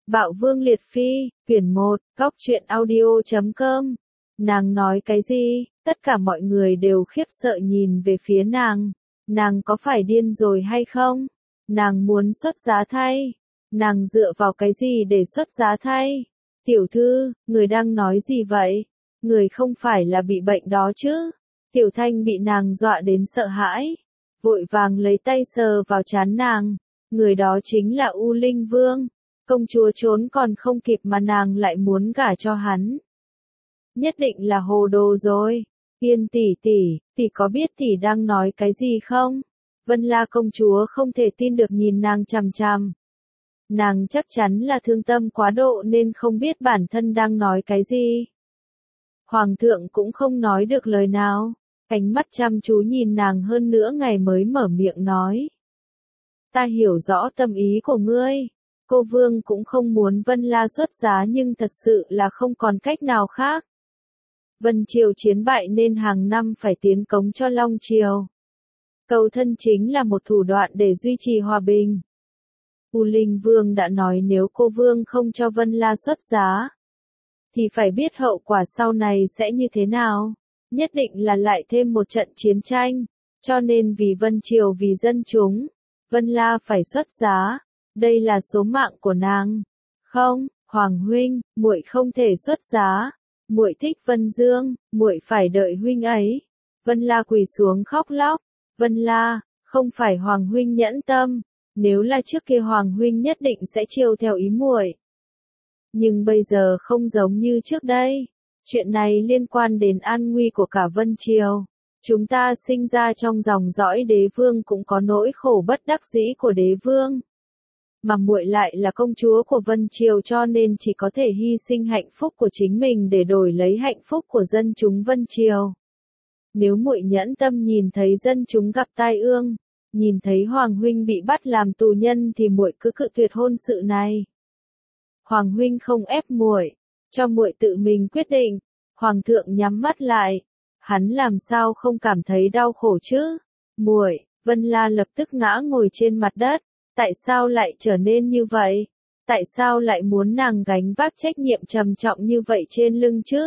Bạo Vương Liệt Phi, quyển 1, goctruyện audio.com. Nàng nói cái gì? Tất cả mọi người đều khiếp sợ nhìn về phía nàng. Nàng có phải điên rồi hay không? Nàng muốn xuất giá thay. Nàng dựa vào cái gì để xuất giá thay? Tiểu thư, người đang nói gì vậy? Người không phải là bị bệnh đó chứ? Tiểu Thanh bị nàng dọa đến sợ hãi. Vội vàng lấy tay sờ vào trán nàng. Người đó chính là U Linh Vương. Công chúa trốn còn không kịp mà nàng lại muốn gả cho hắn. Nhất định là hồ đồ rồi. Yên tỷ có biết tỷ đang nói cái gì không? Vân La công chúa không thể tin được nhìn nàng chằm chằm. Nàng chắc chắn là thương tâm quá độ nên không biết bản thân đang nói cái gì. Hoàng thượng cũng không nói được lời nào. Ánh mắt chăm chú nhìn nàng hơn nữa ngày mới mở miệng nói. Ta hiểu rõ tâm ý của ngươi. Cô Vương cũng không muốn Vân La xuất giá nhưng thật sự là không còn cách nào khác. Vân Triều chiến bại nên hàng năm phải tiến cống cho Long Triều. Cầu thân chính là một thủ đoạn để duy trì hòa bình. U Linh Vương đã nói nếu cô Vương không cho Vân La xuất giá, thì phải biết hậu quả sau này sẽ như thế nào. Nhất định là lại thêm một trận chiến tranh. Cho nên vì Vân Triều vì dân chúng, Vân La phải xuất giá. Đây là số mạng của nàng. Không, Hoàng huynh, muội không thể xuất giá. Muội thích Vân Dương, muội phải đợi huynh ấy. Vân La quỳ xuống khóc lóc. Vân La, không phải Hoàng huynh nhẫn tâm. Nếu là trước kia Hoàng huynh nhất định sẽ chiều theo ý muội. Nhưng bây giờ không giống như trước đây. Chuyện này liên quan đến an nguy của cả Vân Triều. Chúng ta sinh ra trong dòng dõi đế vương cũng có nỗi khổ bất đắc dĩ của đế vương. Mà muội lại là công chúa của Vân Triều cho nên chỉ có thể hy sinh hạnh phúc của chính mình để đổi lấy hạnh phúc của dân chúng Vân Triều. Nếu muội nhẫn tâm nhìn thấy dân chúng gặp tai ương, nhìn thấy Hoàng huynh bị bắt làm tù nhân thì muội cứ cự tuyệt hôn sự này. Hoàng huynh không ép muội, cho muội tự mình quyết định. Hoàng thượng nhắm mắt lại, hắn làm sao không cảm thấy đau khổ chứ? Muội, Vân La lập tức ngã ngồi trên mặt đất. Tại sao lại trở nên như vậy? Tại sao lại muốn nàng gánh vác trách nhiệm trầm trọng như vậy trên lưng chứ?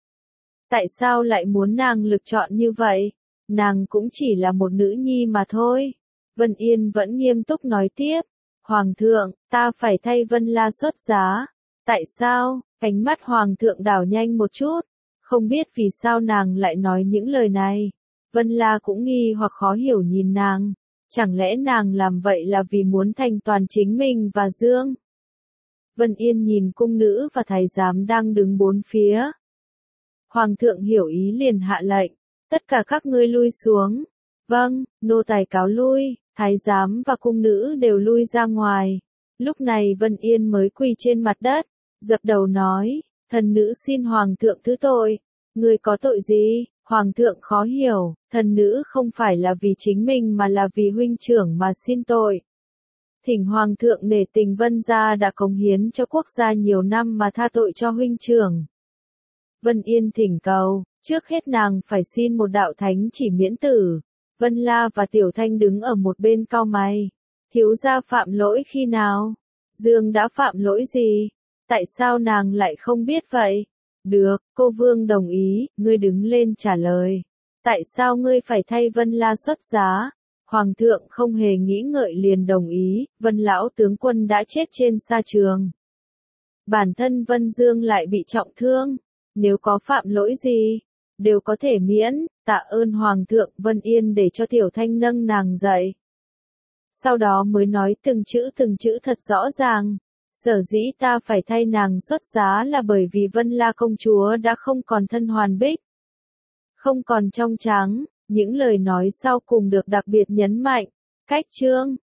Tại sao lại muốn nàng lựa chọn như vậy? Nàng cũng chỉ là một nữ nhi mà thôi. Vân Yên vẫn nghiêm túc nói tiếp. Hoàng thượng, ta phải thay Vân La xuất giá. Tại sao? Ánh mắt Hoàng thượng đảo nhanh một chút. Không biết vì sao nàng lại nói những lời này. Vân La cũng nghi hoặc khó hiểu nhìn nàng. Chẳng lẽ nàng làm vậy là vì muốn thành toàn chính mình và Dương? Vân Yên nhìn cung nữ và thái giám đang đứng bốn phía. Hoàng thượng hiểu ý liền hạ lệnh. Tất cả các ngươi lui xuống. Vâng, nô tài cáo lui. Thái giám và cung nữ đều lui ra ngoài. Lúc này Vân Yên mới quỳ trên mặt đất. Dập đầu nói. Thần nữ xin Hoàng thượng thứ tội. Ngươi có tội gì? Hoàng thượng khó hiểu, thần nữ không phải là vì chính mình mà là vì huynh trưởng mà xin tội. Thỉnh Hoàng thượng nể tình Vân gia đã cống hiến cho quốc gia nhiều năm mà tha tội cho huynh trưởng. Vân Yên thỉnh cầu, trước hết nàng phải xin một đạo thánh chỉ miễn tử. Vân La và Tiểu Thanh đứng ở một bên cau mày. Thiếu gia phạm lỗi khi nào? Dương đã phạm lỗi gì? Tại sao nàng lại không biết vậy? Được, cô Vương đồng ý, ngươi đứng lên trả lời. Tại sao ngươi phải thay Vân La xuất giá? Hoàng thượng không hề nghĩ ngợi liền đồng ý, Vân lão tướng quân đã chết trên sa trường. Bản thân Vân Dương lại bị trọng thương, nếu có phạm lỗi gì, đều có thể miễn, tạ ơn Hoàng thượng. Vân Yên để cho Tiểu Thanh nâng nàng dậy. Sau đó mới nói từng chữ thật rõ ràng. Sở dĩ ta phải thay nàng xuất giá là bởi vì Vân La công chúa đã không còn thân hoàn bích, không còn trong trắng. Những lời nói sau cùng được đặc biệt nhấn mạnh. Cách chương